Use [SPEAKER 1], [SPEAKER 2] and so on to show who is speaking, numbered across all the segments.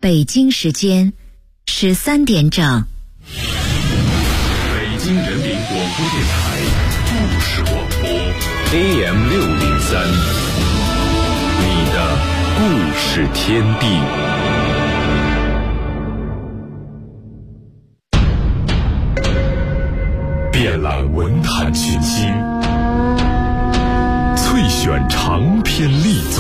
[SPEAKER 1] 北京时间13点整。
[SPEAKER 2] 北京人民广播电台故事广播 AM603，你的故事天地。遍览文坛群星，萃选长篇力作。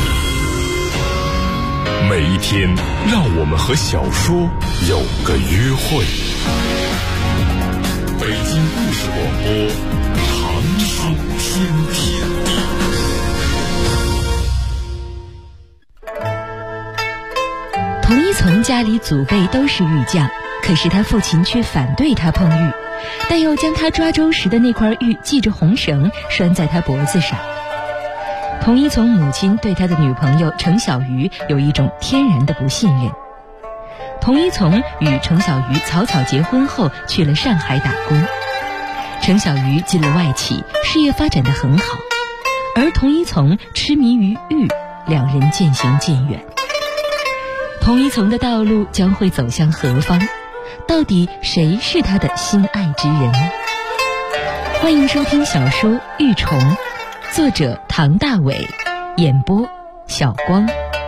[SPEAKER 2] 每一天，让我们和小说有个约会。北京故事广播，长书天地。
[SPEAKER 3] 童一从家里祖辈都是玉匠，可是他父亲却反对他碰玉，但又将他抓周时的那块玉系着红绳拴在他脖子上。童一从母亲对他的女朋友程小鱼有一种天然的不信任。童一从与程小鱼草草结婚后去了上海打工，程小鱼进了外企，事业发展得很好，而童一从痴迷于玉，两人渐行渐远。童一从的道路将会走向何方？到底谁是他的心爱之人？欢迎收听小说《玉虫》，作者唐大伟，演播小光。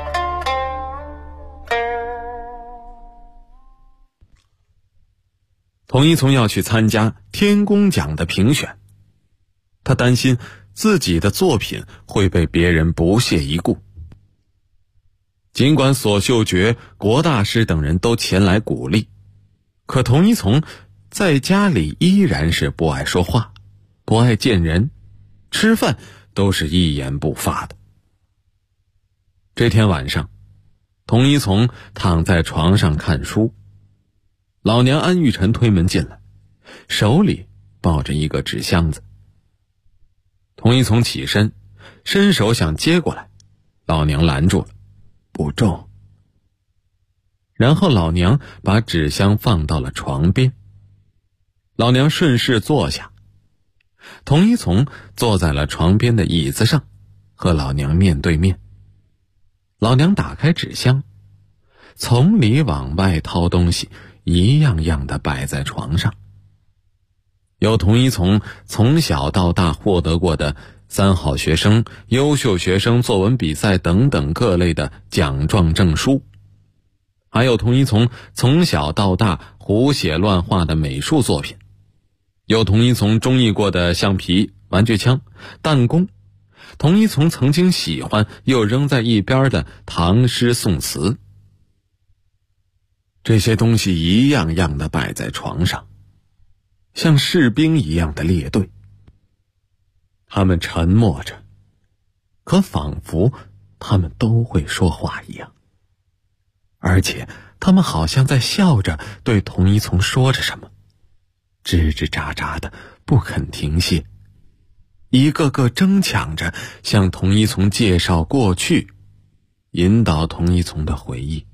[SPEAKER 4] 童一从要去参加天工奖的评选，他担心自己的作品会被别人不屑一顾。尽管索秀觉、国大师等人都前来鼓励，可童一从在家里依然是不爱说话，不爱见人，吃饭都是一言不发的。这天晚上，童一从躺在床上看书，老娘安玉宸推门进来，手里抱着一个纸箱子。童一从起身，伸手想接过来，老娘拦住了，不重。然后老娘把纸箱放到了床边，老娘顺势坐下，童一从坐在了床边的椅子上，和老娘面对面。老娘打开纸箱，从里往外掏东西，一样样的摆在床上，有童一从从小到大获得过的3好学生、优秀学生作文比赛等等各类的奖状证书，还有童一从从小到大胡写乱画的美术作品，有童一从中意过的橡皮、玩具枪、弹弓，童一从曾经喜欢又扔在一边的唐诗宋词。这些东西一样样的摆在床上，像士兵一样的列队。他们沉默着，可仿佛他们都会说话一样，而且他们好像在笑着对童一从说着什么，吱吱喳喳的不肯停歇，一个个争抢着向童一从介绍过去，引导童一从的回忆。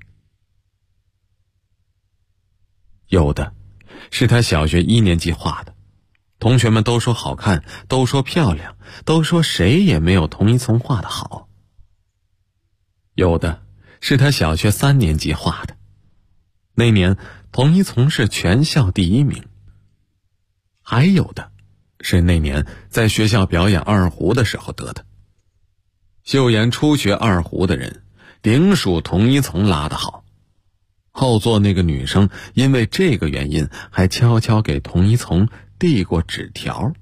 [SPEAKER 4] 有的是他小学1年级画的，同学们都说好看，都说漂亮，都说谁也没有童一从画的好。有的是他小学3年级画的，那年童一从是全校第1名。还有的是那年在学校表演二胡的时候得的。秀妍初学二胡的人，顶属童一从拉得好。后座那个女生因为这个原因，还悄悄给童一从递过纸条。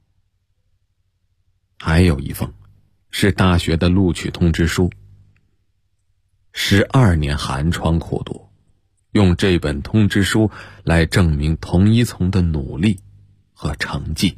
[SPEAKER 4] 还有一封是大学的录取通知书。12年寒窗苦读，用这本通知书来证明童一从的努力和成绩。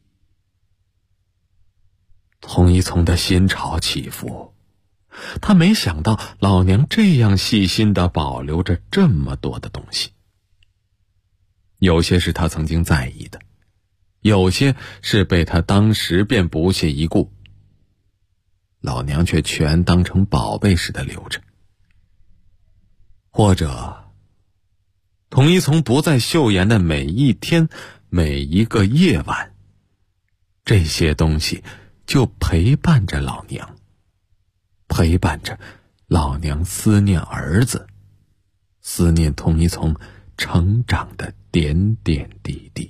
[SPEAKER 4] 童一从的心潮起伏，他没想到老娘这样细心地保留着这么多的东西。有些是他曾经在意的，有些是被他当时便不屑一顾，老娘却全当成宝贝似的留着。或者童一从不在秀妍的每一天每一个夜晚，这些东西就陪伴着老娘，陪伴着老娘思念儿子， 思念童一从成长的点点滴滴。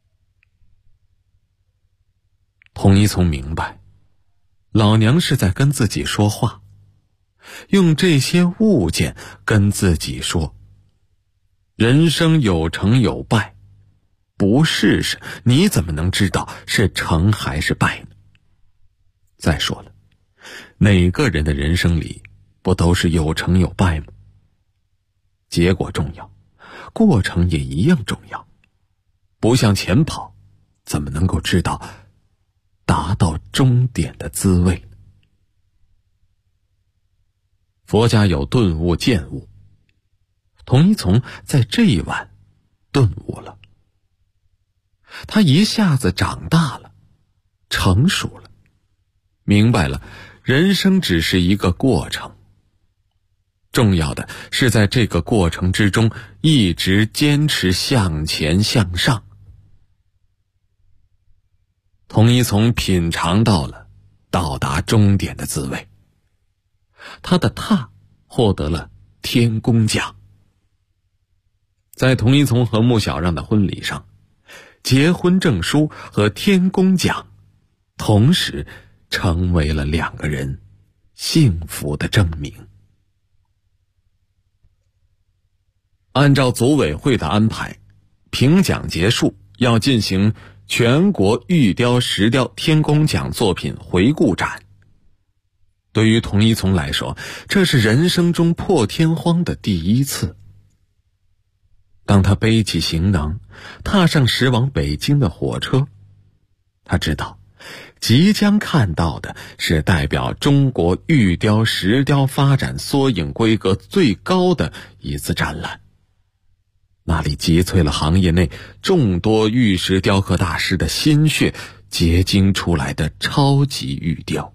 [SPEAKER 4] 童一从明白，老娘是在跟自己说话，用这些物件跟自己说，人生有成有败，不试试你怎么能知道是成还是败呢？再说了，哪个人的人生里不都是有成有败吗？结果重要，过程也一样重要。不向前跑，怎么能够知道达到终点的滋味呢？佛家有顿悟见悟，童一从在这一晚顿悟了。他一下子长大了，成熟了，明白了人生只是一个过程，重要的是在这个过程之中一直坚持向前向上。童一从品尝到了到达终点的滋味，他的榻获得了天工奖。在童一从和穆小让的婚礼上，结婚证书和天工奖同时成为了两个人幸福的证明。按照组委会的安排，评奖结束要进行全国玉雕石雕天工奖作品回顾展。对于童一从来说，这是人生中破天荒的第一次。当他背起行囊，踏上驶往北京的火车，他知道即将看到的是代表中国玉雕石雕发展缩影规格最高的一次展览，那里集萃了行业内众多玉石雕刻大师的心血结晶出来的超级玉雕，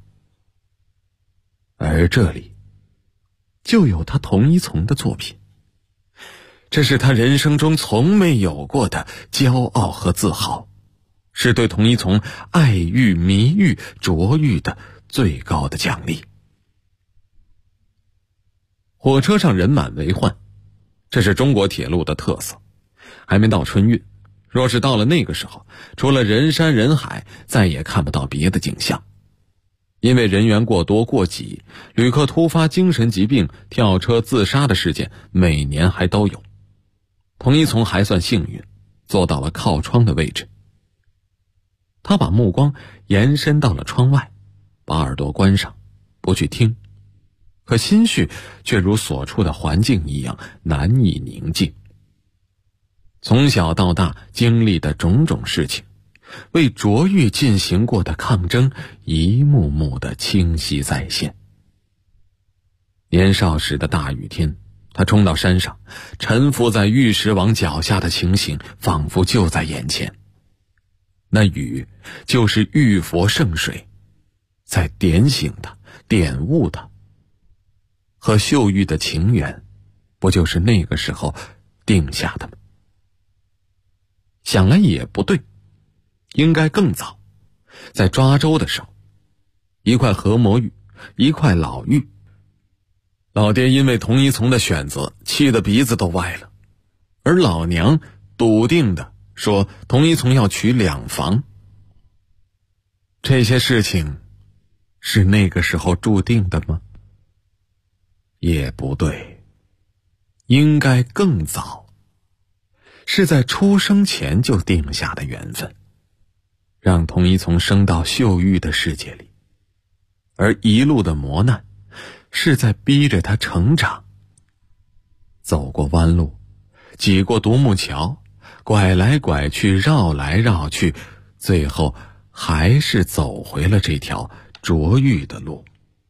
[SPEAKER 4] 而这里就有他童一从的作品。这是他人生中从没有过的骄傲和自豪，是对童一从爱玉、迷玉、琢玉的最高的奖励。火车上人满为患，这是中国铁路的特色。还没到春运，若是到了那个时候，除了人山人海，再也看不到别的景象。因为人员过多过挤，旅客突发精神疾病、跳车自杀的事件每年还都有。童一从还算幸运，坐到了靠窗的位置。他把目光延伸到了窗外，把耳朵关上，不去听，可心绪却如所处的环境一样难以宁静。从小到大经历的种种事情，为琢玉进行过的抗争一幕幕的清晰再现。年少时的大雨天，他冲到山上，沉浮在玉石王脚下的情形仿佛就在眼前。那雨就是玉佛圣水，在点醒他，点悟他。和秀玉的情缘，不就是那个时候定下的吗？想来也不对，应该更早。在抓周的时候，一块合模玉，一块老玉。老爹因为童一从的选择气得鼻子都歪了，而老娘笃定地说童一从要娶两房。这些事情是那个时候注定的吗？也不对，应该更早，是在出生前就定下的缘分，让童一从生到秀玉的世界里，而一路的磨难是在逼着他成长。走过弯路，挤过独木桥，拐来拐去，绕来绕去，最后还是走回了这条琢玉的路。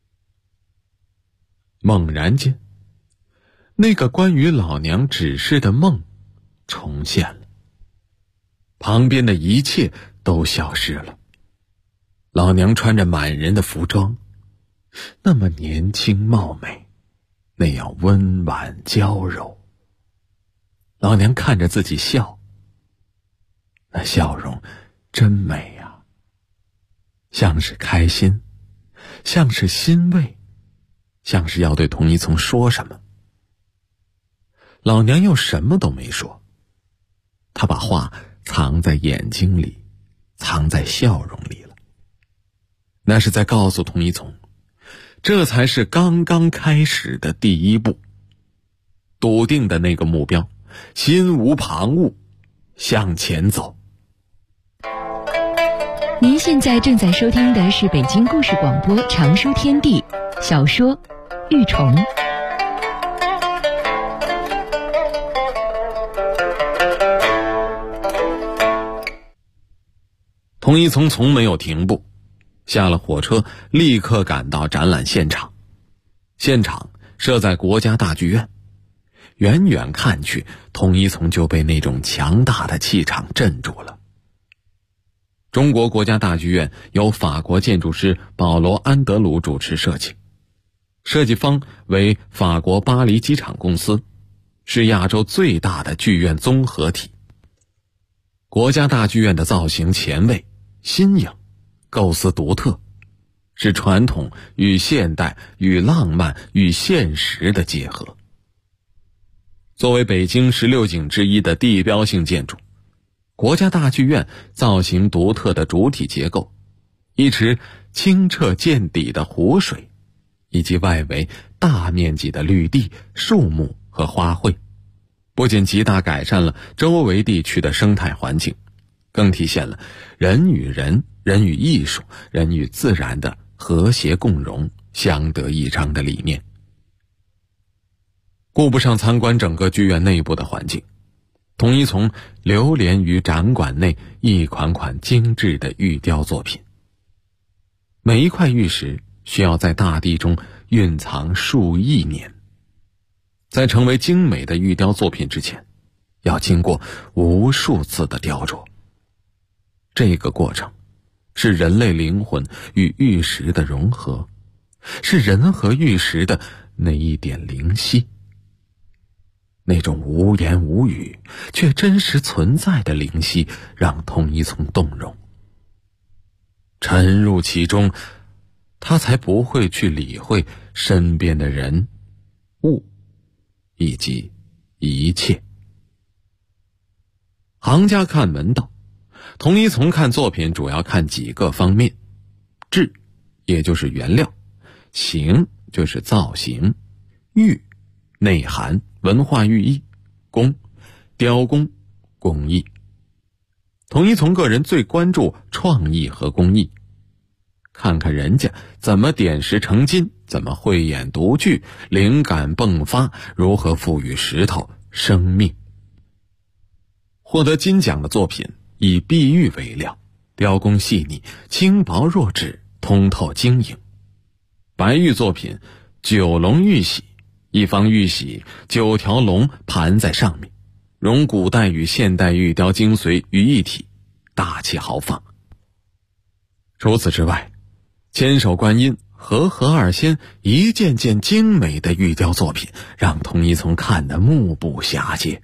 [SPEAKER 4] 猛然间，那个关于老娘指示的梦重现了，旁边的一切都消失了。老娘穿着满人的服装，那么年轻貌美，那样温婉娇柔。老娘看着自己笑，那笑容真美啊，像是开心，像是欣慰，像是要对童一从说什么。 老娘又什么都没说。她把话藏在眼睛里，藏在笑容里了。那是在告诉童一从，这才是刚刚开始的第一步。笃定的那个目标，心无旁骛，向前走。
[SPEAKER 3] 您现在正在收听的是北京故事广播长书天地小说《玉虫》。
[SPEAKER 4] 童一从从没有停步，下了火车立刻赶到展览现场。现场设在国家大剧院，远远看去，童一从就被那种强大的气场镇住了。中国国家大剧院由法国建筑师保罗·安德鲁主持设计，设计方为法国巴黎机场公司，是亚洲最大的剧院综合体。国家大剧院的造型前卫、新颖，构思独特，是传统与现代、与浪漫与现实的结合。作为北京16景之一的地标性建筑，国家大剧院造型独特的主体结构，一池清澈见底的湖水，以及外围大面积的绿地、树木和花卉，不仅极大改善了周围地区的生态环境，更体现了人与人、人与艺术、人与自然的和谐共荣、相得益彰的理念。顾不上参观整个剧院内部的环境，童一从流连于展馆内一款款精致的玉雕作品。每一块玉石需要在大地中蕴藏数亿年，在成为精美的玉雕作品之前，要经过无数次的雕琢。这个过程是人类灵魂与玉石的融合，是人和玉石的那一点灵犀。那种无言无语却真实存在的灵犀让童一从动容。沉入其中，他才不会去理会身边的人、物以及一切。行家看门道，童一从看作品主要看几个方面：质，也就是原料；形，就是造型；玉，内涵、文化寓意；工，雕工、工艺。童一从个人最关注创意和工艺，看看人家怎么点石成金，怎么慧眼独具，灵感迸发，如何赋予石头生命。获得金奖的作品以碧玉为料，雕工细腻，轻薄若纸，通透晶莹。白玉作品九龙玉玺，一方玉玺9条龙盘在上面，融古代与现代玉雕精髓于一体，大气豪放。除此之外，千手观音、和合二仙一件件精美的玉雕作品，让童一从看得目不暇接。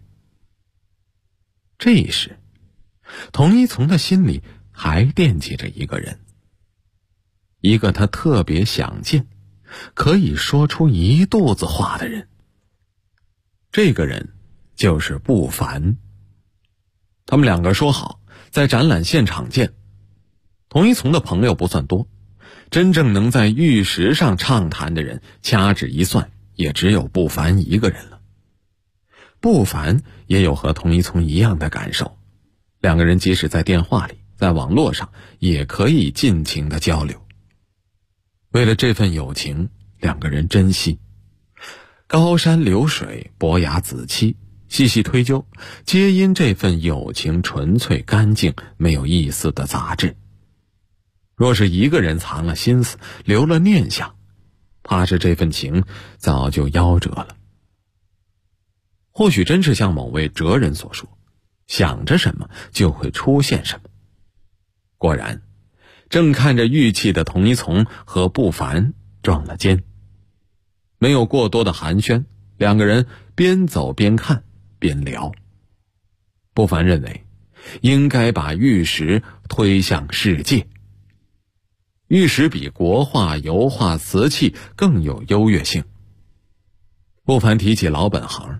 [SPEAKER 4] 这时，童一从的心里还惦记着一个人，一个他特别想见，可以说出一肚子话的人。这个人就是不凡。他们两个说好在展览现场见。童一从的朋友不算多，真正能在玉石上畅谈的人，掐指一算也只有不凡一个人了。不凡也有和童一从一样的感受，两个人即使在电话里，在网络上也可以尽情的交流。为了这份友情，两个人珍惜。高山流水，伯牙子期，细细推究，皆因这份友情纯粹干净，没有一丝的杂质。若是一个人藏了心思，留了念想，怕是这份情早就夭折了。或许真是像某位哲人所说，想着什么就会出现什么。果然，正看着玉器的童一从和不凡撞了肩。没有过多的寒暄，两个人边走边看边聊。不凡认为应该把玉石推向世界，玉石比国画、油画、瓷器更有优越性。不凡提起老本行，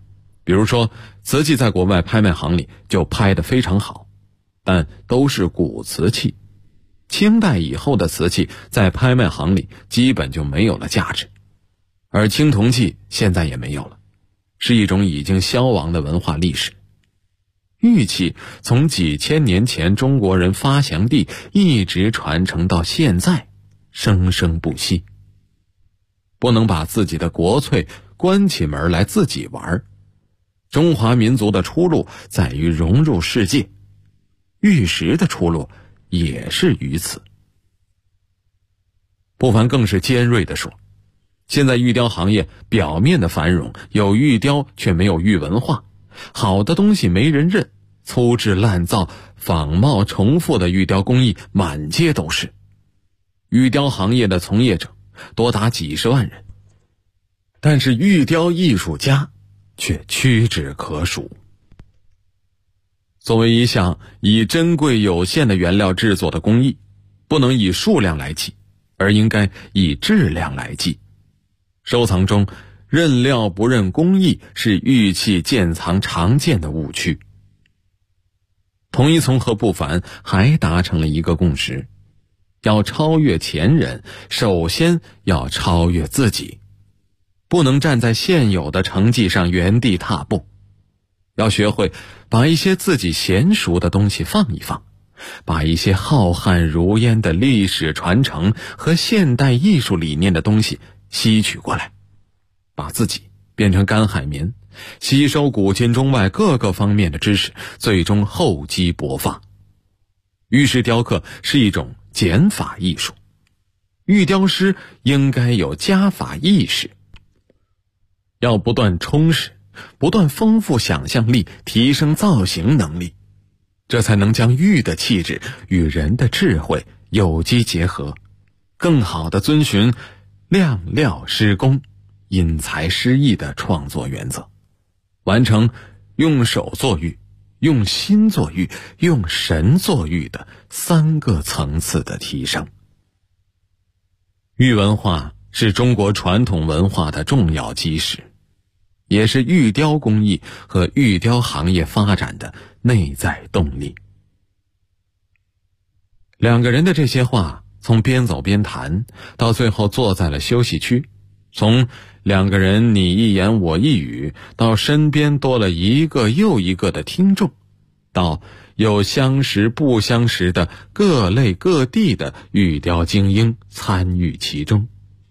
[SPEAKER 4] 比如说瓷器在国外拍卖行里就拍得非常好，但都是古瓷器。清代以后的瓷器在拍卖行里基本就没有了价值，而青铜器现在也没有了，是一种已经消亡的文化历史。玉器从几千年前中国人发祥地一直传承到现在，生生不息。不能把自己的国粹关起门来自己玩。中华民族的出路在于融入世界，玉石的出路也是于此。不凡更是尖锐地说，现在玉雕行业表面的繁荣，有玉雕却没有玉文化，好的东西没人认，粗制滥造、仿冒重复的玉雕工艺满街都是。玉雕行业的从业者多达几十万人，但是玉雕艺术家却屈指可数。作为一项以珍贵有限的原料制作的工艺，不能以数量来计，而应该以质量来计。收藏中认料不认工艺是玉器鉴藏常见的误区。童一从和不凡还达成了一个共识，要超越前人，首先要超越自己，不能站在现有的成绩上原地踏步，要学会把一些自己娴熟的东西放一放，把一些浩瀚如烟的历史传承和现代艺术理念的东西吸取过来，把自己变成干海绵，吸收古今中外各个方面的知识，最终厚积薄发。玉石雕刻是一种减法艺术，玉雕师应该有加法意识，要不断充实，不断丰富想象力，提升造型能力，这才能将玉的气质与人的智慧有机结合，更好地遵循亮料施工、因材施艺的创作原则，完成用手做玉、用心做玉、用神做玉的3个层次的提升。玉文化是中国传统文化的重要基石，也是玉雕工艺和玉雕行业发展的内在动力。两个人的这些话从边走边谈到最后坐在了休息区，从两个人你一言我一语到身边多了一个又一个的听众，到有相识不相识的各类各地的玉雕精英参与其中，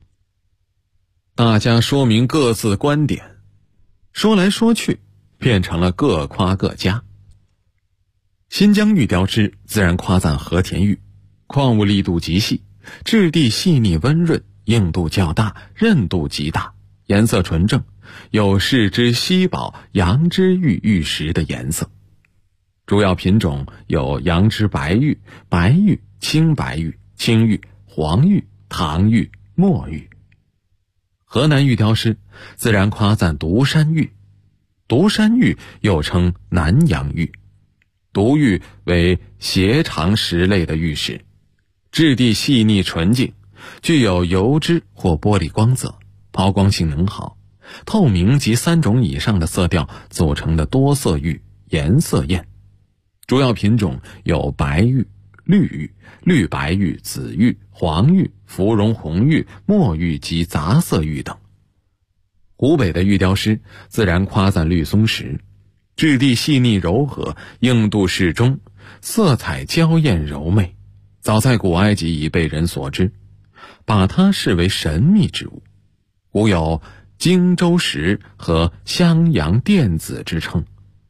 [SPEAKER 4] 大家说明各自观点，说来说去变成了各夸各家。新疆玉雕师自然夸赞和田玉，矿物力度极细，质地细腻温润，硬度较大，韧度极大，颜色纯正，有世之稀宝羊脂玉玉石的颜色。主要品种有羊脂白玉、白玉、青白玉、青玉、黄玉、唐玉、墨玉。河南玉雕师自然夸赞独山玉，独山玉又称南阳玉，独玉为斜长石类的玉石，质地细腻纯净，具有油脂或玻璃光泽，抛光性能好，透明及3种以上的色调组成的多色玉，颜色艳。主要品种有白玉、绿玉、绿白玉、紫玉、黄玉、芙蓉红玉、墨玉及杂色玉等。湖北的玉雕师自然夸赞绿松石，质地细腻柔和，硬度适中，色彩娇艳柔媚，早在古埃及已被人所知，把它视为神秘之物，古有荆州石和襄阳电子之称。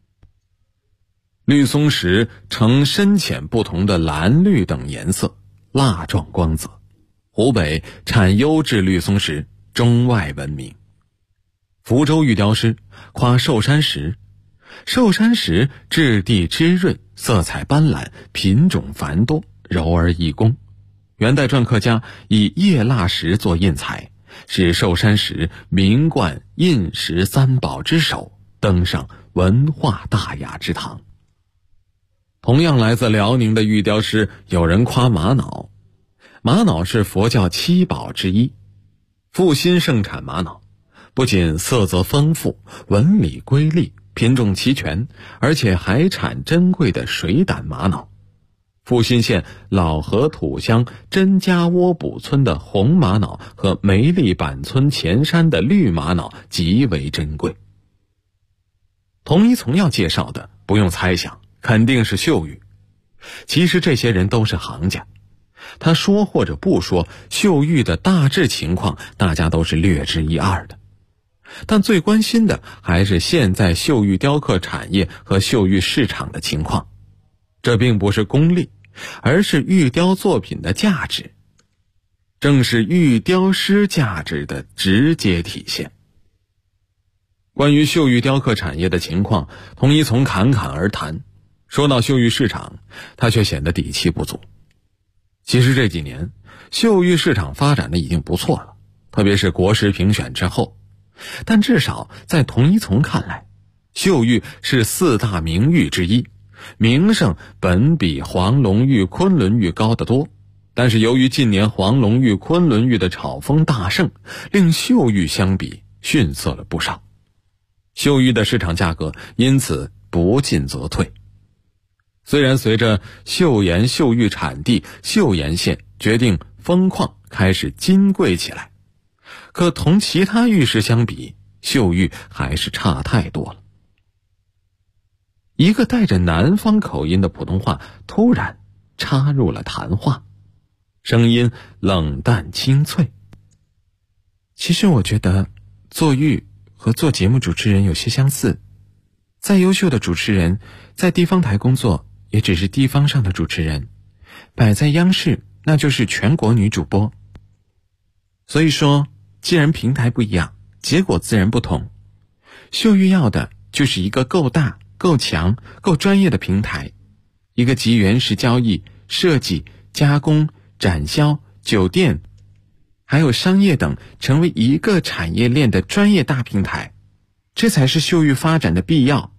[SPEAKER 4] 绿松石呈深浅不同的蓝绿等颜色，蜡状光泽，湖北产优质绿松石，中外闻名。福州玉雕师夸寿山石，寿山石质地滋润，色彩斑斓，品种繁多，柔而易工。元代篆刻家以叶蜡石做印材，使寿山石名冠印石3宝之首，登上文化大雅之堂。同样来自辽宁的玉雕师有人夸玛瑙，玛瑙是佛教7宝之一，阜新盛产玛瑙，不仅色泽丰富，纹理瑰丽， 品种齐全，而且还产珍贵的水胆玛瑙。阜新县老河土乡甄家窝堡村的红玛瑙和梅里坂村前山的绿玛瑙极为珍贵。童一从要介绍的，不用猜想，肯定是秀玉。其实这些人都是行家，他说或者不说，秀玉的大致情况大家都是略知一二的。但最关心的还是现在秀玉雕刻产业和秀玉市场的情况。这并不是功利，而是玉雕作品的价值，正是玉雕师价值的直接体现。关于秀玉雕刻产业的情况，童一从侃侃而谈。说到秀玉市场，他却显得底气不足。其实这几年秀玉市场发展的已经不错了，特别是国师评选之后。但至少在童一从看来，秀玉是4大名玉之一，名声本比黄龙玉、昆仑玉高得多。但是由于近年黄龙玉、昆仑玉的炒风大盛，令秀玉相比逊色了不少。秀玉的市场价格因此不进则退。虽然随着岫岩秀玉产地岫岩县决定封矿开始金贵起来，可同其他玉石相比，秀玉还是差太多了。一个带着南方口音的普通话突然插入了谈话，声音冷淡清脆。其实我觉得做玉和做节目主持人有些相似，再优秀的主持人在地方台工作也只是地方上的主持人，摆在央视那就是全国女主播。所以说既然平台不一样，结果自然不同。秀玉要的就是一个够大、够强、够专业的平台，一个集原石交易、设计、加工、展销、酒店还有商业等成为一个产业链的专业大平台，这才是秀玉发展的必要。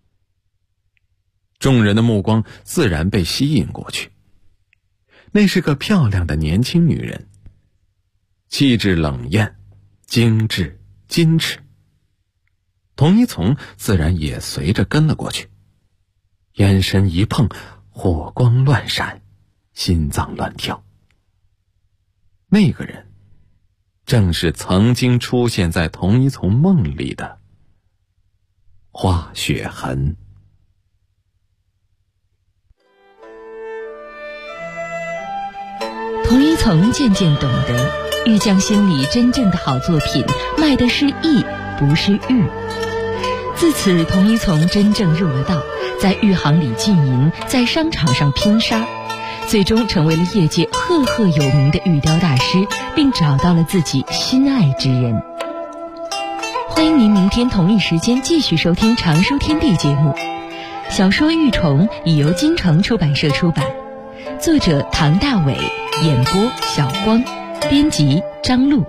[SPEAKER 4] 众人的目光自然被吸引过去。那是个漂亮的年轻女人，气质冷艳，精致矜持。童一从自然也随着跟了过去，眼神一碰，火光乱闪，心脏乱跳。那个人正是曾经出现在童一从梦里的华雪痕。
[SPEAKER 3] 童一从渐渐懂得，玉匠心里真正的好作品卖的是艺，不是玉。自此童一从真正入了道，在玉行里经营，在商场上拼杀，最终成为了业界赫赫有名的玉雕大师，并找到了自己心爱之人。欢迎您明天同一时间继续收听常书天地节目。小说《玉虫》已由京城出版社出版，作者唐大伟，演播小光，编辑张璐。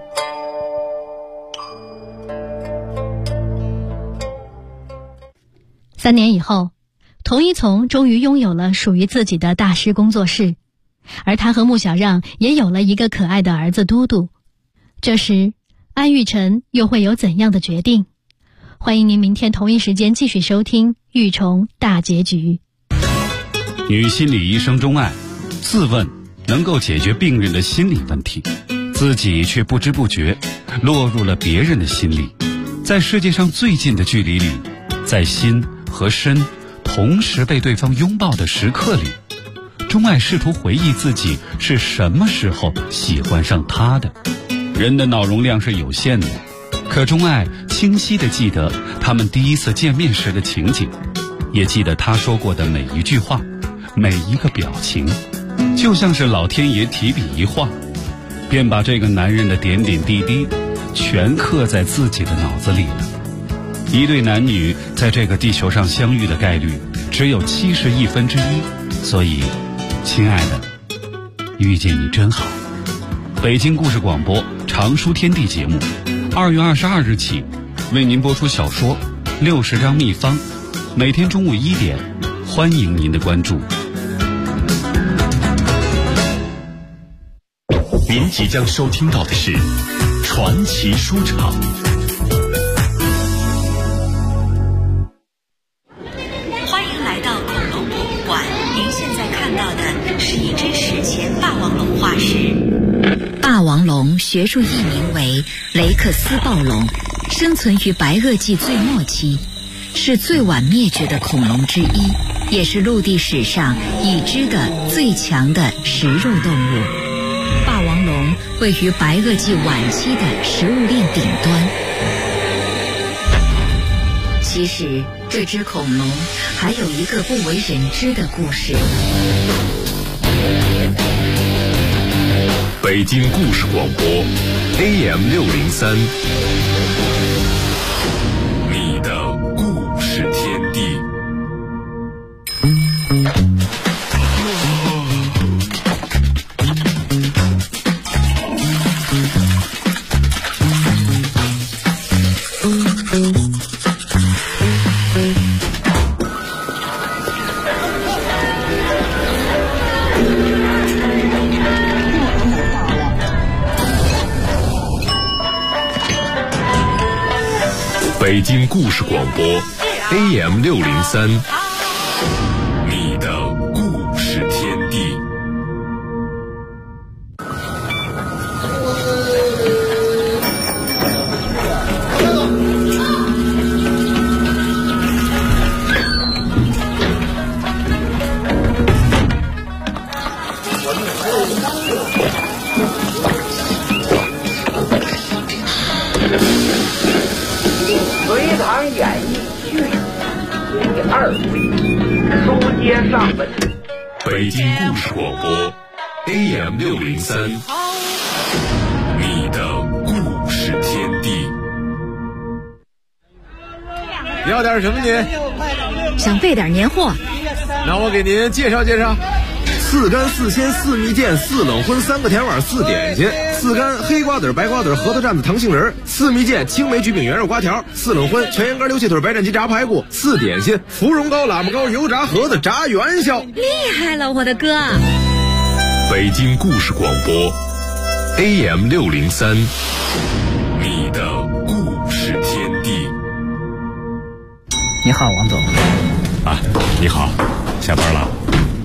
[SPEAKER 5] 3年以后，童一从终于拥有了属于自己的大师工作室，而他和穆小让也有了一个可爱的儿子嘟嘟。这时安玉成又会有怎样的决定？欢迎您明天同一时间继续收听《玉虫大结局》。
[SPEAKER 6] 女心理医生钟爱自问能够解决病人的心理问题，自己却不知不觉落入了别人的心里。在世界上最近的距离里，在心和身同时被对方拥抱的时刻里，钟爱试图回忆自己是什么时候喜欢上他的。人的脑容量是有限的，可钟爱清晰地记得他们第一次见面时的情景，也记得他说过的每一句话，每一个表情，就像是老天爷提笔一画，便把这个男人的点点滴滴全刻在自己的脑子里了。一对男女在这个地球上相遇的概率只有1/71，所以亲爱的，遇见你真好。北京故事广播常书天地节目2月22日起为您播出小说60张秘方，每天中午1点，欢迎您的关注。
[SPEAKER 2] 您即将收听到的是传奇书场。
[SPEAKER 1] 学术译名为雷克斯暴龙，生存于白垩纪最末期，是最晚灭绝的恐龙之一，也是陆地史上已知的最强的食肉动物。霸王龙位于白垩纪晚期的食物链顶端。其实这只恐龙还有一个不为人知的故事。
[SPEAKER 2] 北京故事广播 AM603， 你的故事天地。北京故事广播 AM603， 你的故事天地。
[SPEAKER 7] 隋唐演义序第2回，书接上文。
[SPEAKER 2] 北京故事广播 AM603， 你的故事天地。
[SPEAKER 8] 要点什么您？
[SPEAKER 1] 想备点年货，
[SPEAKER 8] 那我给您介绍介绍。4干4鲜4蜜饯4冷荤3个甜碗4点心，4干黑瓜子白瓜子核桃蘸子糖杏仁，4蜜饯青梅焗饼圆肉瓜条，4冷荤全羊肝溜切腿白斩鸡炸排骨，4点心芙蓉糕喇嘛糕油炸盒子炸元宵。
[SPEAKER 1] 厉害了我的哥！
[SPEAKER 2] 北京故事广播 AM603， 你的故事天地。
[SPEAKER 9] 你好，王总。
[SPEAKER 6] 啊，你好，下班了。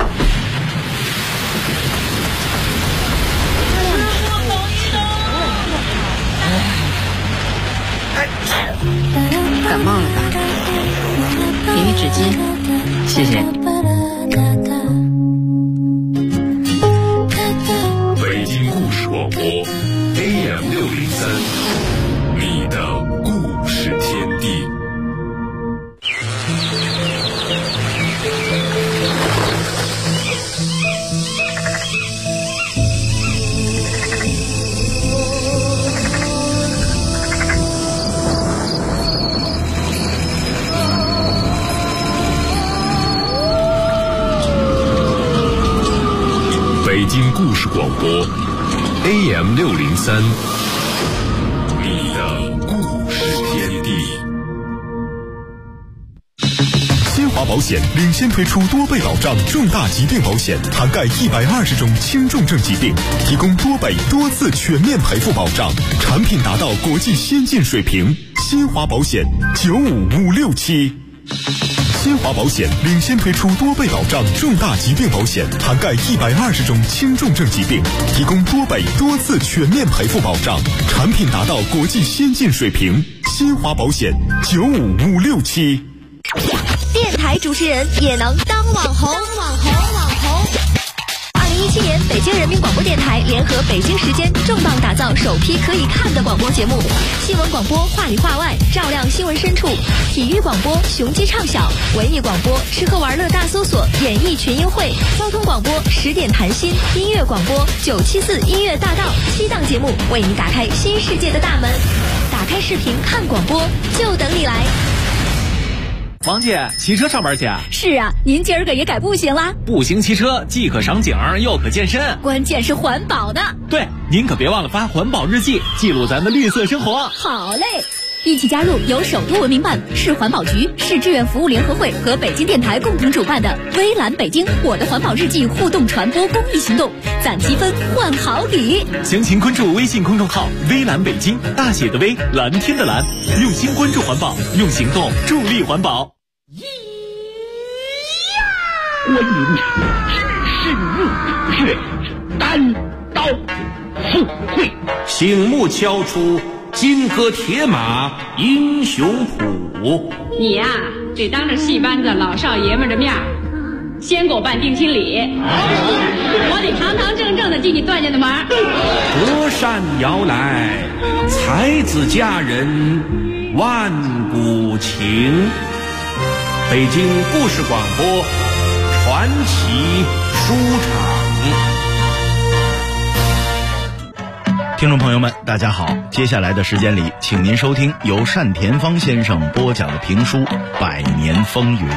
[SPEAKER 1] 感冒了吧？给予纸巾，
[SPEAKER 9] 谢谢。
[SPEAKER 2] 北京故事广播 AM603， 你的故事天地。北京故事广播 AM603， 你的故事天地。
[SPEAKER 10] 新华保险领先推出多倍保障重大疾病保险，涵盖120种轻重症疾病，提供多倍多次全面赔付保障，产品达到国际先进水平。新华保险95567。新华保险领先推出多倍保障重大疾病保险，涵盖120种轻重症疾病，提供多倍多次全面赔付保障，产品达到国际先进水平。新华保险95567。
[SPEAKER 11] 电台主持人也能当网红。2017年，北京人民广播电台联合北京时间重磅打造首批可以看的广播节目，新闻广播话里话外，照亮新闻深处；体育广播雄鸡唱晓，文艺广播吃喝玩乐大搜索，演艺群英会；交通广播10点谈心，音乐广播974音乐大道，7档节目为你打开新世界的大门。打开视频看广播，就等你来。
[SPEAKER 12] 王姐，骑车上班去啊？
[SPEAKER 11] 是啊，您今儿个也改步行啦？
[SPEAKER 12] 步行骑车既可赏景又可健身，
[SPEAKER 11] 关键是环保的。
[SPEAKER 12] 对，您可别忘了发环保日记，记录咱的绿色生活。
[SPEAKER 11] 好嘞，一起加入由首都文明办、市环保局、市志愿服务联合会和北京电台共同主办的微蓝北京我的环保日记互动传播公益行动，攒积分换好礼。
[SPEAKER 12] 详情关注微信公众号微蓝北京，大写的微，蓝天的蓝，用心关注环保，用行动助力环保。
[SPEAKER 7] 观音是圣命，却单刀富贵。醒目敲出金戈铁马英雄谱。
[SPEAKER 9] 你呀，得当着戏班子老少爷们的面先给我办定亲礼，我得堂堂正正的进你段家的门。
[SPEAKER 7] 隔山遥来，才子佳人万古情。北京故事广播传奇书场。
[SPEAKER 13] 听众朋友们，大家好，接下来的时间里，请您收听由单田芳先生播讲的评书《百年风云》。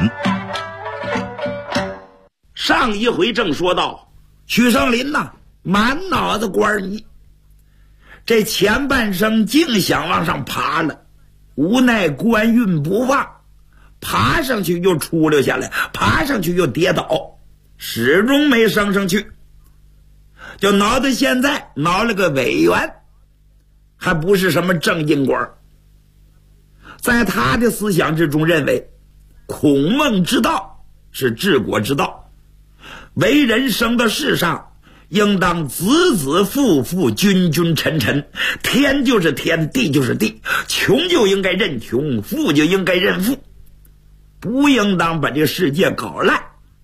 [SPEAKER 14] 上一回正说到，许胜林呐，满脑子官泥，这前半生净想往上爬了，无奈官运不旺，爬上去又出溜下来，爬上去又跌倒，始终没升上去，就挠到现在挠了个委员，还不是什么正经官。在他的思想之中认为，孔孟之道是治国之道，为人生到世上，应当子子父父君君臣臣，天就是天，地就是地，穷就应该认穷，富就应该认富，不应当把这世界搞烂。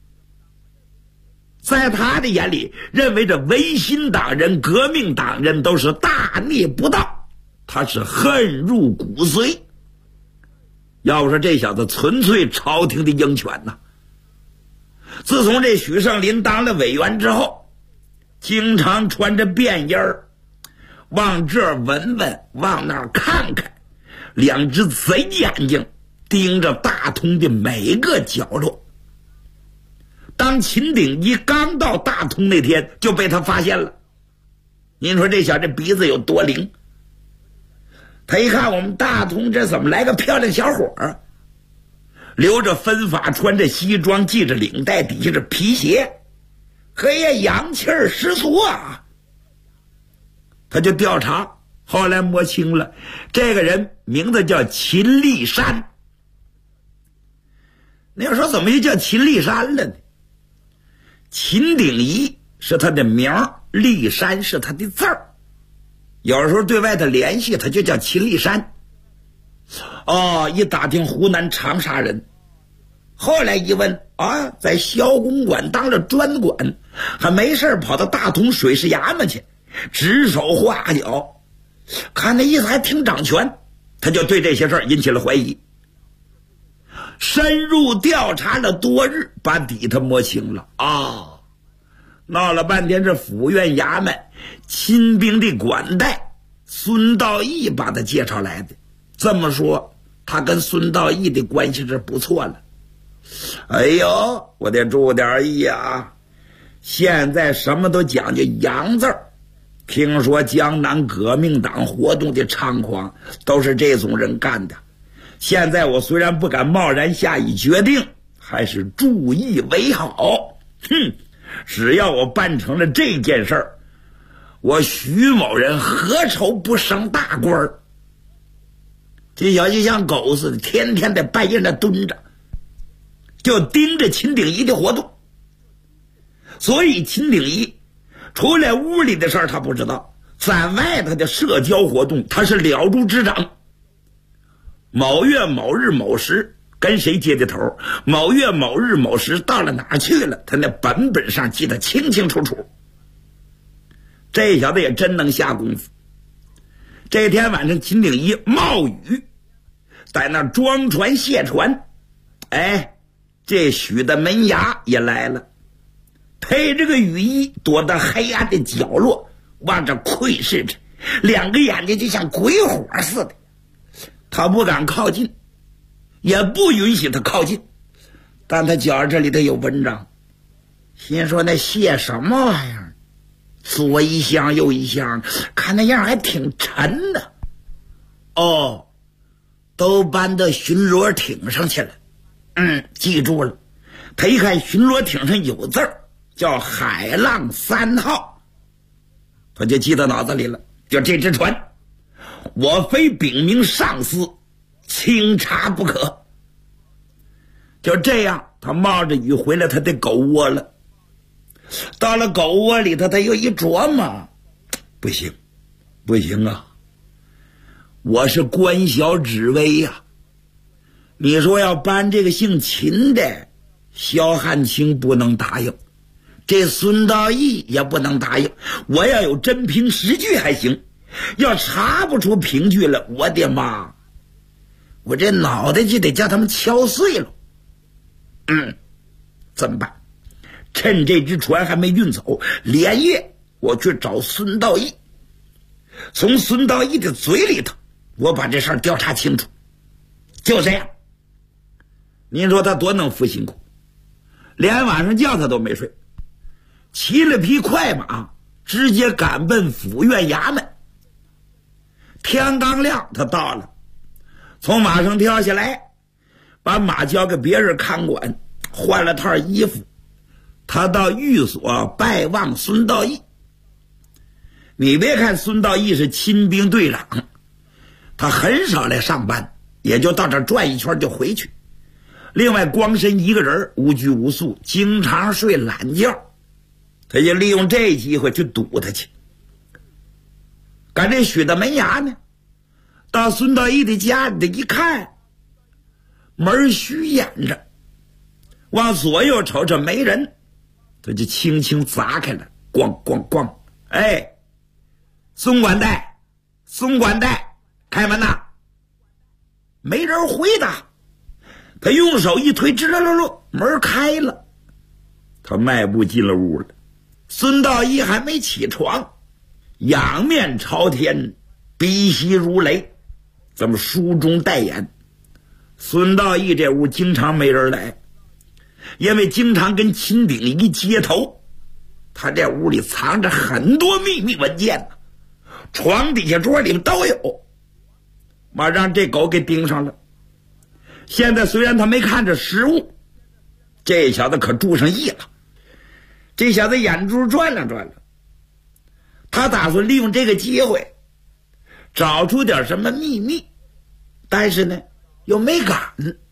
[SPEAKER 14] 在他的眼里，认为这维新党人、革命党人都是大逆不道，他是恨入骨髓。要不说这小子纯粹朝廷的鹰犬呐。自从这许胜林当了委员之后，经常穿着便衣儿，往这儿闻闻，往那儿看看，两只贼眼睛盯着大同的每个角落。当秦鼎一刚到大同那天，就被他发现了。您说这小子鼻子有多灵？他一看我们大同这怎么来个漂亮小伙儿，留着分发，穿着西装，系着领带，底下是皮鞋，嘿呀，洋气儿十足啊！他就调查，后来摸清了，这个人名字叫秦立山。那要说怎么就叫秦立山了呢？秦鼎仪是他的名，立山是他的字儿。有时候对外的联系，他就叫秦立山。一打听湖南长沙人，后来一问啊，在萧公馆当了专管，还没事跑到大同水师衙门去指手画脚，看那意思还挺掌权，他就对这些事儿引起了怀疑。深入调查了多日，把底他摸清了啊！闹了半天，这府院衙门亲兵的管带孙道义把他介绍来的。这么说，他跟孙道义的关系是不错了。哎呦，我得注点意啊！现在什么都讲究洋字儿。听说江南革命党活动的猖狂都是这种人干的。现在我虽然不敢贸然下以决定，还是注意为好。只要我办成了这件事儿，我徐某人何愁不升大官儿？这小就像狗似的，天天在半夜那蹲着，就盯着秦鼎仪的活动。所以秦鼎仪除了屋里的事儿他不知道，在外头的社交活动他是了如指掌。某月某日某时跟谁接的头，某月某日某时到了哪儿去了，他那本上记得清清楚楚。这小子也真能下功夫。这天晚上秦鼎仪冒雨在那装船卸船，这许的门衙也来了，配这个雨衣躲到黑暗的角落，望着窥视着，两个眼睛就像鬼火似的。他不敢靠近，也不允许他靠近，但他觉着这里头有文章，心说那卸什么玩意儿，左一箱右一箱，看那样还挺沉的。都搬到巡逻艇上去了。记住了。他一看巡逻艇上有字儿，叫海浪3号，他就记到脑子里了。就这只船，我非禀明上司，清查不可。就这样，他冒着雨回了他的狗窝了。到了狗窝里头，他又一琢磨， 不行，不行啊！我是官小职微呀。你说要搬这个姓秦的，萧汉卿不能答应，这孙道义也不能答应。我要有真凭实据还行，要查不出凭据了，我的妈！我这脑袋就得叫他们敲碎了。怎么办？趁这只船还没运走，连夜我去找孙道义，从孙道义的嘴里头，我把这事儿调查清楚。就这样，您说他多能服辛苦，连晚上觉他都没睡，骑了匹快马，直接赶奔府院衙门。天刚亮，他到了，从马上跳下来，把马交给别人看管，换了套衣服，他到寓所拜望孙道义。你别看孙道义是亲兵队长，他很少来上班，也就到这转一圈就回去。另外光身一个人，无拘无束，经常睡懒觉，他就利用这机会去堵他去。赶这许的门衙呢，到孙道义的家里一看，门虚掩着，往左右瞅瞅没人，他就轻轻砸开了，咣咣咣，哎，孙管带，孙管带，开门呐！没人回答，他用手一推，吱噜噜，门开了。他迈步进了屋了。孙道义还没起床，仰面朝天，鼻息如雷，怎么书中带眼？孙道义这屋经常没人来，因为经常跟秦鼎一接头，他这屋里藏着很多秘密文件呢，床底下桌里面都有，妈让这狗给盯上了。现在虽然他没看着实物，这小子可注上意了。这小子眼珠转了转了，他打算利用这个机会找出点什么秘密，但是呢又没敢。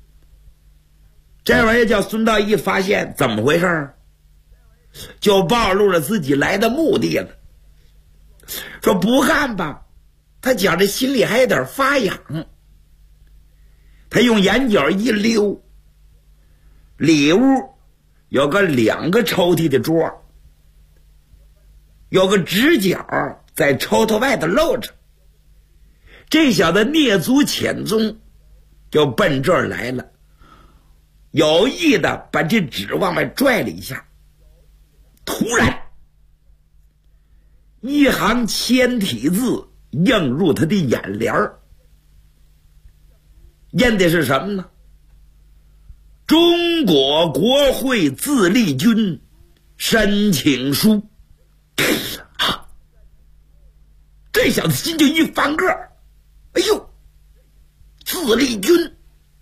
[SPEAKER 14] 这玩意儿叫孙道义发现怎么回事，就暴露了自己来的目的了。说不干吧，他觉着心里还有点发痒。他用眼角一溜，里屋有个2个抽屉的桌，有个直角在抽屉外头露着。这小子蹑足潜踪，就奔这儿来了，有意的把这纸往外拽了一下。突然一行铅体字映入他的眼帘儿，印的是什么呢？中国国会自立军申请书。这小子心就一翻个，哎呦，自立军，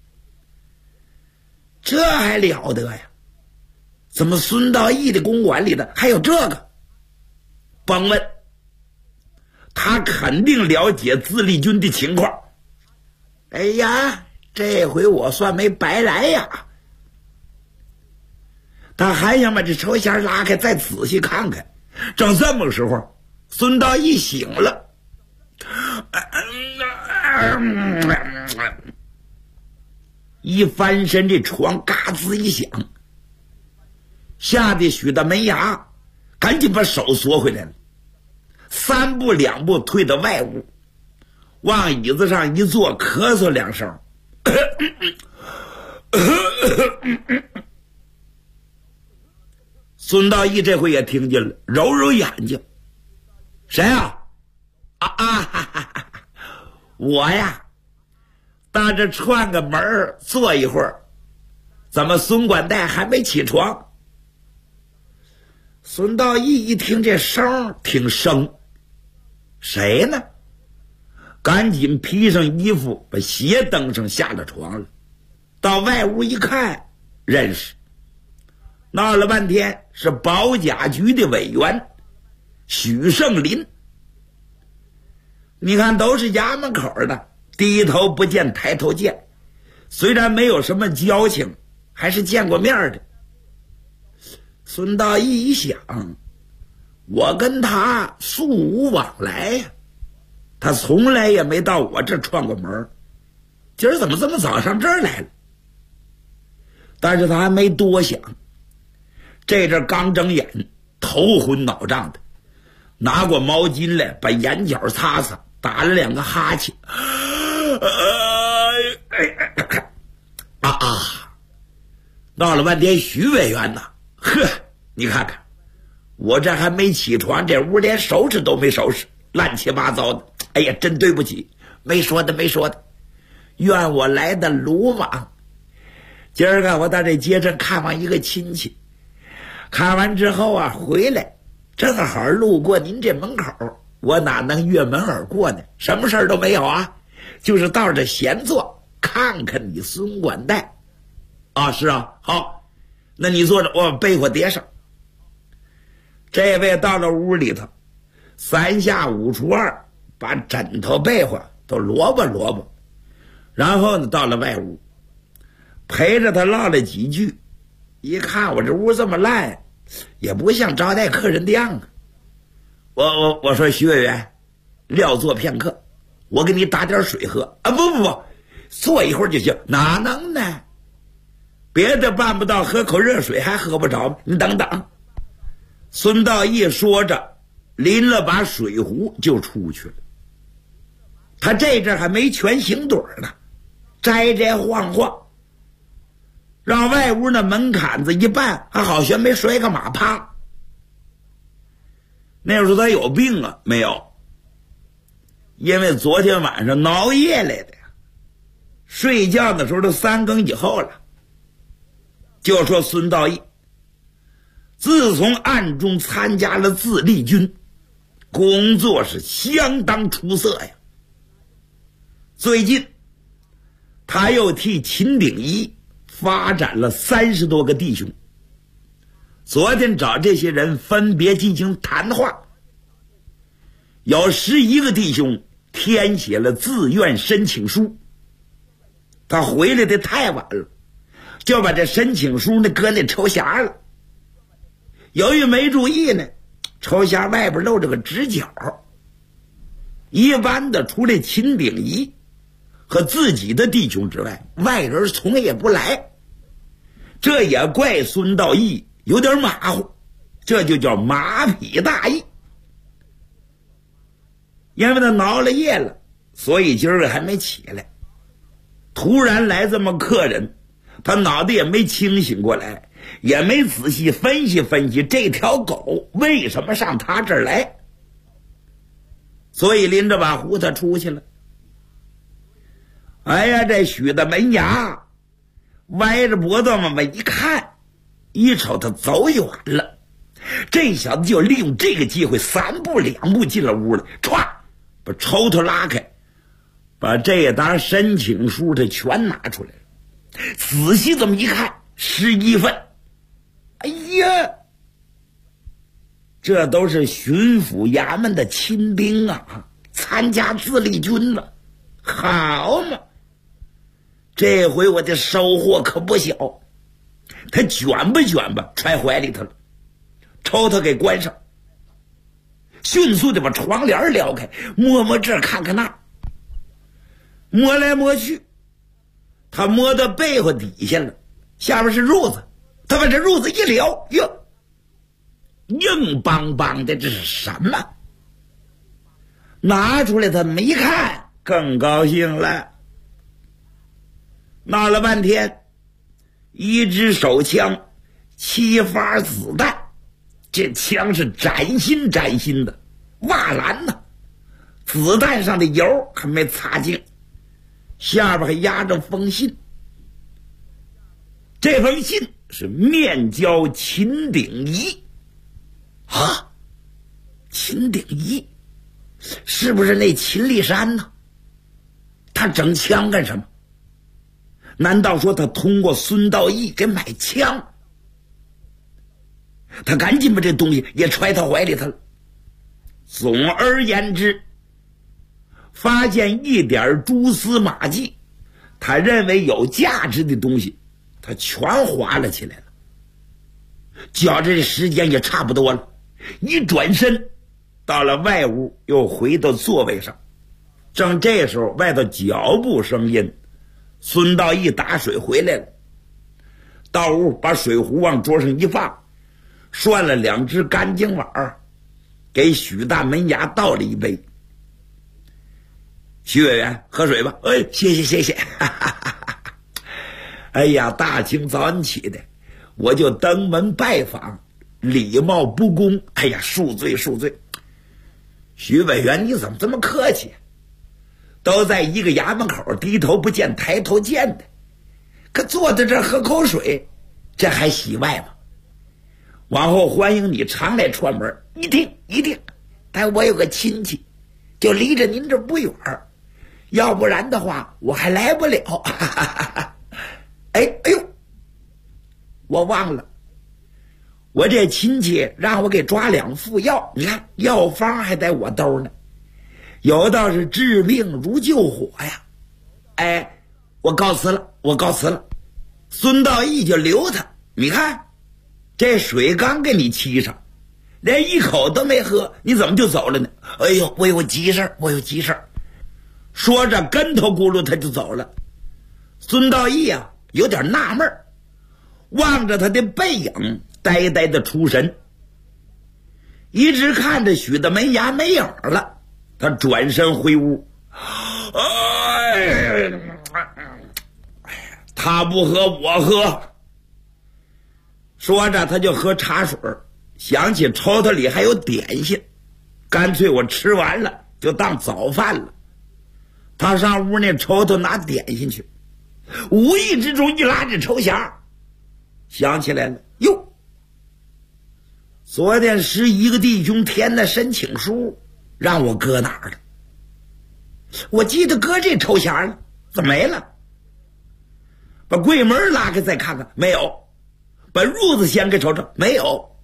[SPEAKER 14] 这还了得呀？怎么孙道义的公馆里的还有这个？甭问，他肯定了解自立军的情况。哎呀，这回我算没白来呀！他还想把这抽匣拉开再仔细看看。正这么个时候，孙道义醒了，一翻身，这床嘎吱一响，吓得许的门牙赶紧把手缩回来了，3步2步退到外屋，往椅子上一坐，咳嗽2声。孙道义这回也听见了，揉揉眼睛，谁啊？我呀，到这串个门坐一会儿，怎么孙管带还没起床？孙道义一听这声挺生，谁呢？赶紧披上衣服，把鞋蹬上，下了床了。到外屋一看，认识，闹了半天是保甲局的委员许胜林。你看都是衙门口的，低头不见抬头见，虽然没有什么交情，还是见过面的。孙道义一想， 我跟他素无往来呀，他从来也没到我这串过门，今儿怎么这么早上这儿来了？但是他还没多想，这阵刚睁眼，头昏脑胀的，拿过毛巾来把眼角擦擦，打了2个哈欠，闹了半天徐委员呐，呵，你看看我这还没起床，这屋连收拾都没收拾，乱七八糟的。哎呀，真对不起，没说的，怨我来的鲁莽。今儿个我到这街上看望一个亲戚，看完之后啊，回来正好路过您这门口，我哪能越门而过呢？什么事儿都没有啊，就是到这闲坐，看看你孙管带。啊，是啊，好，那你坐着，我被窝叠上。这位到了屋里头，3下5除2，把枕头被窝都萝卜，然后呢，到了外屋，陪着他唠了几句。一看我这屋这么烂，也不像招待客人的样啊。我说徐委员，料坐片刻，我给你打点水喝啊！不，坐一会儿就行。哪能呢？别的办不到，喝口热水还喝不着，你等等。孙道义说着，拎了把水壶就出去了。他这阵还没全醒盹呢，摘晃，让外屋那门槛子一绊，还好悬没摔个马趴。那时候他有病啊？没有，因为昨天晚上熬夜来的呀，睡觉的时候都3更以后了。就说孙道义自从暗中参加了自立军，工作是相当出色呀。最近他又替秦鼎一发展了30多个弟兄，昨天找这些人分别进行谈话，有11个弟兄填写了自愿申请书。他回来的太晚了，就把这申请书呢搁那抽匣了。由于没注意呢，抽匣外边露着个直角。一般的除了秦鼎一和自己的弟兄之外，外人从也不来。这也怪孙道义有点马虎，这就叫马匹大意。因为他熬了夜了，所以今儿个还没起来。突然来这么客人，他脑袋也没清醒过来，也没仔细分析这条狗为什么上他这儿来，所以拎着把壶他出去了。哎呀，这许的门牙歪着脖子往外一看，一瞅他走远了，这小子就利用这个机会3步2步进了屋了，歘，把抽头拉开，把这沓申请书他全拿出来了。仔细这么一看，11份。哎呀，这都是巡抚衙门的亲兵啊，参加自立军了，好嘛！这回我的收获可不小。他卷吧，揣怀里头了，抽他给关上，迅速的把床帘撩开，摸这看看那，摸来摸去，他摸到被窝底下了，下边是褥子，他把这褥子一撩，哟，硬邦邦的，这是什么？拿出来他们一看，更高兴了。闹了半天，一支手枪，7发子弹，这枪是崭新的，瓦蓝呢，子弹上的油还没擦净，下边还压着封信。这封信是面交秦鼎一啊，秦鼎一是不是那秦立山呢？他整枪干什么？难道说他通过孙道义给买枪？他赶紧把这东西也揣他怀里头了。总而言之，发现一点蛛丝马迹，他认为有价值的东西他全划了起来了。觉着这时间也差不多了， 一转身到了外屋，又回到座位上。正这时候，外头脚步声音，孙道义打水回来了，到屋把水壶往桌上一放，涮了2只干净碗，给许大门牙倒了一杯。许委员喝水吧。哎，谢谢。哎呀，大清早上起的，我就登门拜访，礼貌不恭，哎呀，恕罪。许委员你怎么这么客气？都在一个衙门口，低头不见抬头见的，可坐在这儿喝口水，这还喜外吗？往后欢迎你常来串门，一定。但我有个亲戚，就离着您这不远，要不然的话我还来不了。哎呦，我忘了，我这亲戚让我给抓2副药，你看药方还在我兜呢，有道是治病如救火呀。哎，我告辞了。孙道义就留他，你看这水刚给你沏上，连一口都没喝，你怎么就走了呢？哎呦，我有急事儿。说着跟头咕噜他就走了。孙道义啊有点纳闷，望着他的背影呆呆的出神，一直看着许的门牙没影了，他转身回屋。他不喝我喝。说着他就喝茶水，想起抽屉里还有点心，干脆我吃完了就当早饭了。他上屋那抽屉拿点心去，无意之中一拉这抽匣，想起来了，哟，昨天11个弟兄填的申请书让我搁哪儿了？我记得搁这抽匣了，怎么没了？把柜门拉开再看看，没有。把褥子掀开瞅瞅，没有。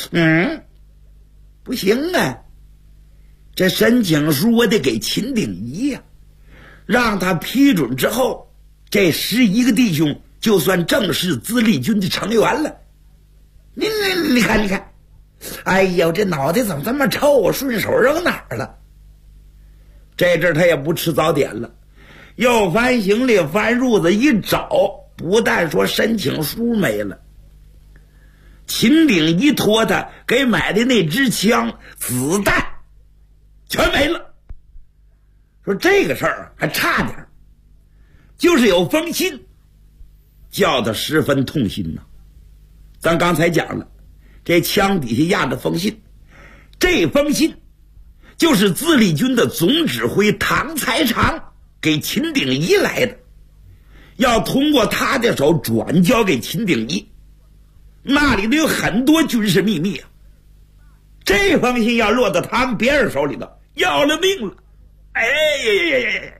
[SPEAKER 14] 不行啊，这申请书我得给秦鼎仪呀，让他批准之后，这11个弟兄就算正式自立军的成员了。你看，哎呦，这脑袋怎么这么臭，我顺手扔哪儿了？这阵他也不吃早点了，又翻行李翻褥子一找，不但说申请书没了，秦鼎一托他给买的那支枪子弹全没了。说这个事儿还差点，就是有封信叫他十分痛心呐。咱刚才讲了，这枪底下压着封信，这封信就是自立军的总指挥唐才常给秦鼎仪来的，要通过他的手转交给秦鼎仪，那里头有很多军事秘密啊。这封信要落到他们别人手里头，要了命了。哎呀！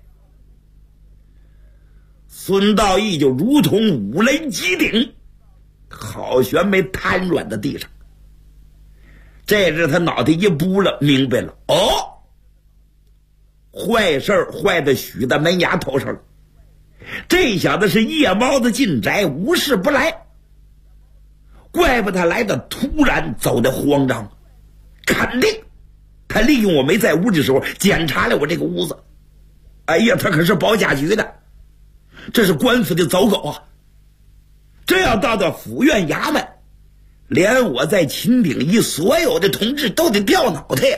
[SPEAKER 14] 孙道义就如同5雷击顶，好悬没瘫软在地上。这时他脑袋一扑了，明白了，坏事坏在许大门牙头上了。这小子是夜猫子进宅，无事不来，怪不他来的突然，走的慌张，肯定他利用我没在屋的时候检查了我这个屋子。哎呀，他可是保甲局的，这是官府的走狗啊！这要到府院衙门，连我在秦鼎仪所有的同志都得掉脑袋呀！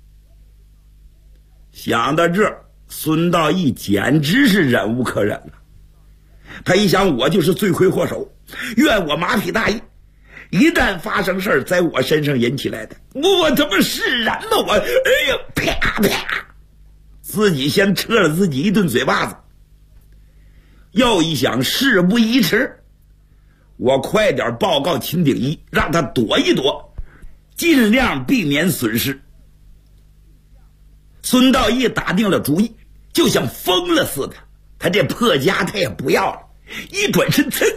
[SPEAKER 14] 想到这儿，孙道义简直是忍无可忍了。他一想，我就是罪魁祸首，怨我马匹大意，一旦发生事儿在我身上引起来的，我他妈是人吗？我哎呀，啪啪，自己先撤了自己一顿嘴巴子。又一想，事不宜迟，我快点报告秦鼎仪，让他躲一躲，尽量避免损失。孙道义打定了主意，就像疯了似的，他这破家他也不要了，一转身蹭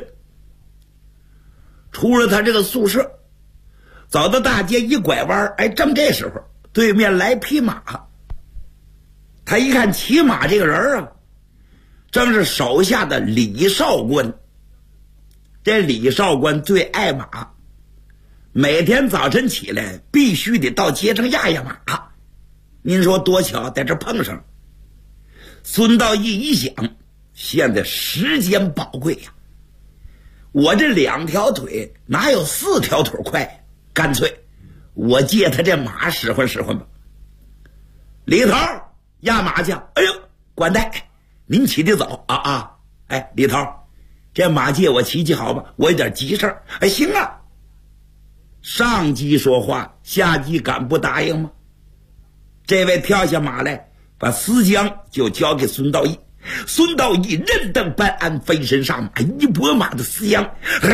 [SPEAKER 14] 出了他这个宿舍，走到大街一拐弯，哎，正这时候对面来匹马。他一看骑马这个人啊，正是手下的李少官。这李少官最爱马， 每天早晨起来必须得到街上压压马。您说多巧，在这碰上。孙道义一想，现在时间宝贵呀，我这2条腿哪有4条腿快？干脆我借他这马使唤使唤吧。李头压马去。哎呦，管带，您起得早啊！哎，李头，这马借我骑骑好吧？我有点急事儿。哎，行啊。上级说话，下级敢不答应吗？这位跳下马来，把丝缰就交给孙道义。孙道义任等办案，飞身上马，一拨马的丝缰，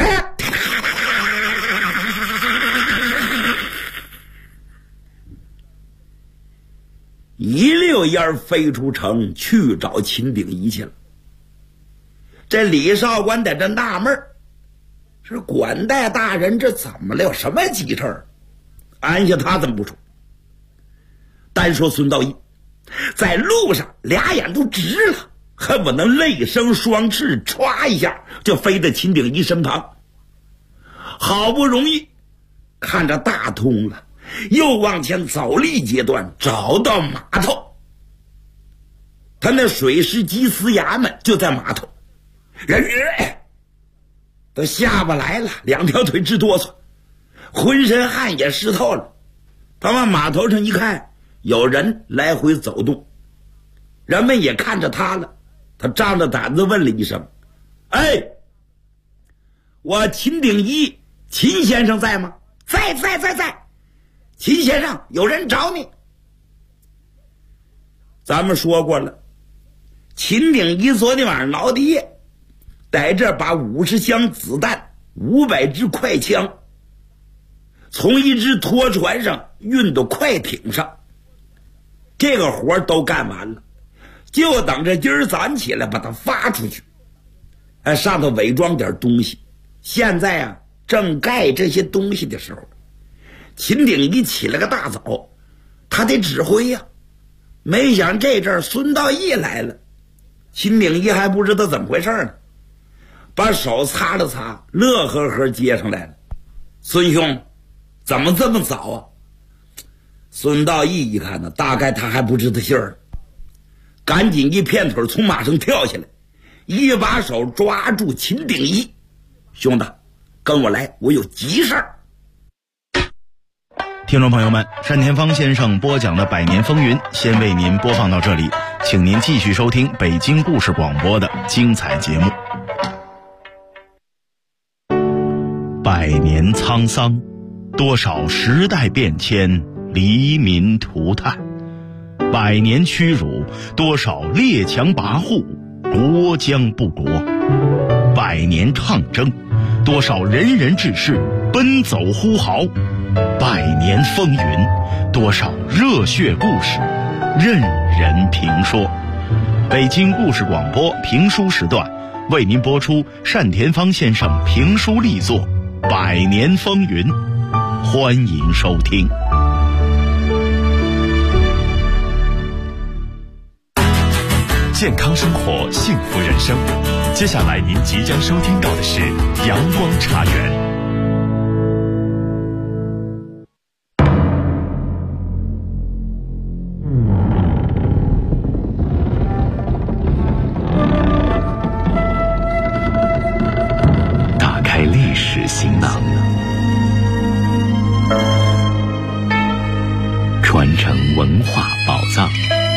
[SPEAKER 14] 一溜烟飞出城去找秦鼎一去了。这李少官在这纳闷，是管带大人这怎么了？有什么急事儿？按下他怎么不出？单说孙道义在路上俩眼都直了，恨不能泪生双翅，歘一下就飞到秦鼎一身旁。好不容易看着大通了，又往前走了一阶段，找到码头。他那水师缉司衙门就在码头，人都下不来了，2条腿直哆嗦，浑身汗也湿透了。他往码头上一看，有人来回走动，人们也看着他了。他仗着胆子问了一声：“哎，我秦鼎一，秦先生在吗？”“在。秦先生，有人找你。”咱们说过了，秦鼎一昨天晚上闹的夜，在这把50箱子弹、500支快枪从一只拖船上运到快艇上，这个活都干完了，就等着今儿攒起来把它发出去。上头伪装点东西。现在正盖这些东西的时候，秦鼎一起了个大早，他得指挥呀。没想这阵孙道义来了，秦鼎一还不知道怎么回事呢，把手擦了擦，乐呵呵接上来了。孙兄，怎么这么早啊？孙道义一看呢，大概他还不知道信儿，赶紧一片腿从马上跳下来，一把手抓住秦鼎一：“兄弟，跟我来，我有急事儿。”
[SPEAKER 13] 听众朋友们，单田芳先生播讲的《百年风云》先为您播放到这里，请您继续收听北京故事广播的精彩节目。100年沧桑，多少时代变迁，黎民涂炭；100年屈辱，多少列强跋扈，国将不国；100年抗争，多少仁人志士奔走呼号；100年风云，多少热血故事任人评说。北京故事广播评书时段为您播出单田芳先生评书力作《100年风云》，欢迎收听。
[SPEAKER 12] 健康生活，幸福人生。接下来您即将收听到的是阳光茶园。
[SPEAKER 2] 打开历史行囊，传承文化宝藏。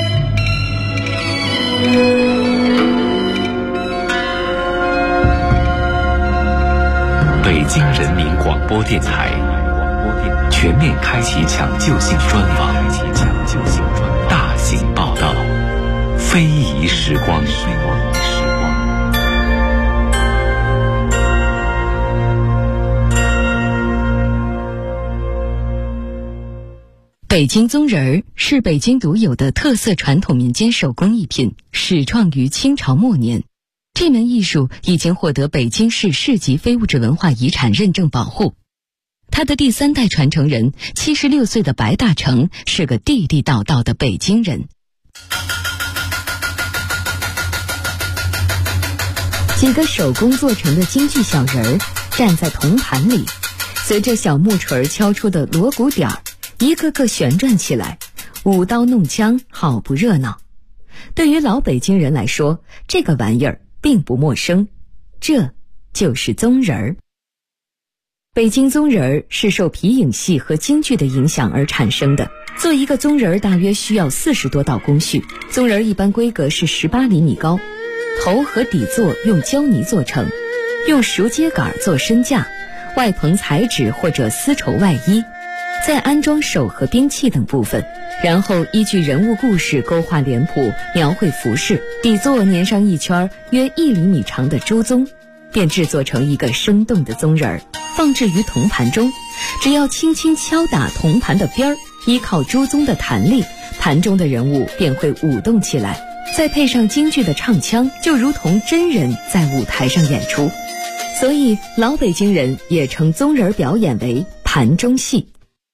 [SPEAKER 2] 北京人民广播电台全面开启抢救性专访，大型报道，非遗时光。
[SPEAKER 3] 北京宗人儿是北京独有的特色传统民间手工艺品，始创于清朝末年。这门艺术已经获得北京市市级非物质文化遗产认证保护。他的第3代传承人76岁的白大成是个地地道道的北京人。几个手工做成的京剧小人儿站在铜盘里，
[SPEAKER 1] 随着小木锤敲出的锣鼓点儿，一个个旋转起来，舞刀弄枪，好不热闹。对于老北京人来说，这个玩意儿并不陌生，这就是宗人儿。北京宗人儿是受皮影戏和京剧的影响而产生的。做一个宗人儿大约需要40多道工序，宗人儿一般规格是18厘米高，头和底座用胶泥做成，用熟秸秆做身架，外棚彩纸或者丝绸外衣，再安装手和兵器等部分，然后依据人物故事勾画脸谱，描绘服饰，底座粘上一圈约1厘米长的朱宗，便制作成一个生动的宗人儿，放置于铜盘中。只要轻轻敲打铜盘的边儿，依靠朱宗的弹力，盘中的人物便会舞动起来，再配上京剧的唱腔，就如同真人在舞台上演出。所以老北京人也称宗人表演为盘中戏。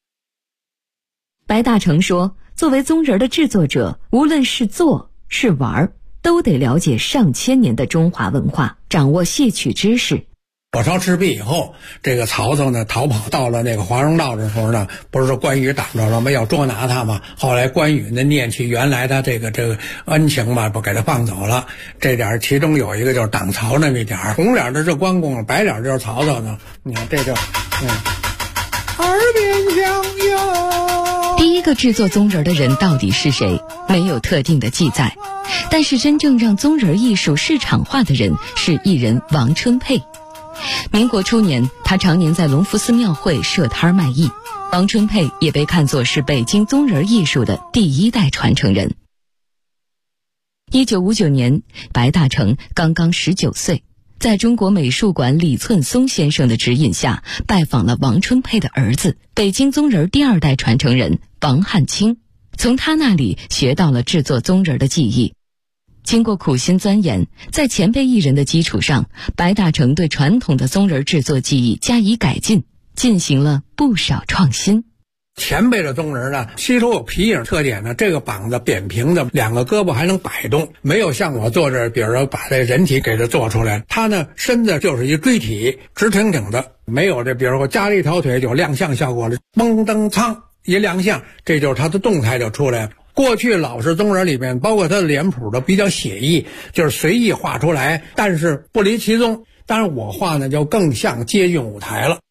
[SPEAKER 1] 白大成说，作为宗人的制作者，无论是做是玩，都得了解上千年的中华文化，掌握戏曲知识。
[SPEAKER 15] 火烧赤壁以后，这个曹操呢逃跑到了那个华容道的时候呢，不是说关羽挡着了吗？要捉拿他嘛。后来关羽呢念起原来他这个恩情嘛，不给他放走了。这点其中有一个就是挡曹那么一点，红脸的是关公，白脸就是曹操呢。你看这就耳边响哟。
[SPEAKER 3] 第一个制作宗人的人到底是谁？没有特定的记载。但是真正让宗人艺术市场化的人是艺人王春佩。民国初年，他常年在隆福寺庙会设摊卖艺。王春佩也被看作是北京宗人艺术的第1代传承人。1959年，白大成刚刚19岁，在中国美术馆李寸松先生的指引下，拜访了王春佩的儿子，北京宗人第2代传承人王汉卿，从他那里学到了制作宗人的技艺。经过苦心钻研，在前辈艺人的基础上，白大成对传统的宗人制作技艺加以改进，进行了不少创新。
[SPEAKER 15] 前辈的宗人呢，吸收有皮影特点呢，这个膀子扁平的，2个胳膊还能摆动，没有像我做这，比如说把这人体给它做出来，他呢身子就是一锥体，直挺挺的，没有这，比如说加了一条腿有亮相效果了，嘣噔噌一亮相，这就是他的动态就出来了。过去老式宗人里面，包括他的脸谱都比较写意，就是随意画出来，但是不离其宗。当然我画呢就更像接近舞台了。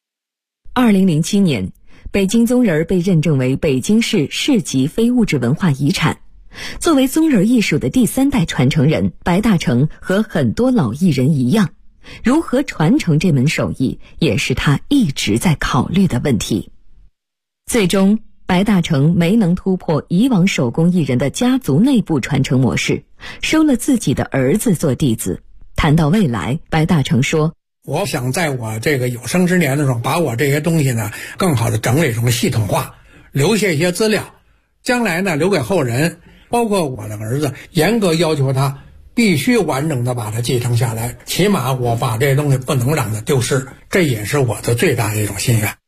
[SPEAKER 1] 2007年，北京宗人被认证为北京市市级非物质文化遗产。作为宗人艺术的第3代传承人，白大成和很多老艺人一样，如何传承这门手艺，也是他一直在考虑的问题。最终白大成没能突破以往手工艺人的家族内部传承模式，收了自己的儿子做弟子。谈到未来，白大成说，
[SPEAKER 15] 我想在我这个有生之年的时候，把我这些东西呢更好的整理成系统化，留下一些资料，将来呢留给后人，包括我的儿子，严格要求他必须完整的把它继承下来，起码我把这些东西不能让它丢失，这也是我的最大的一种心愿。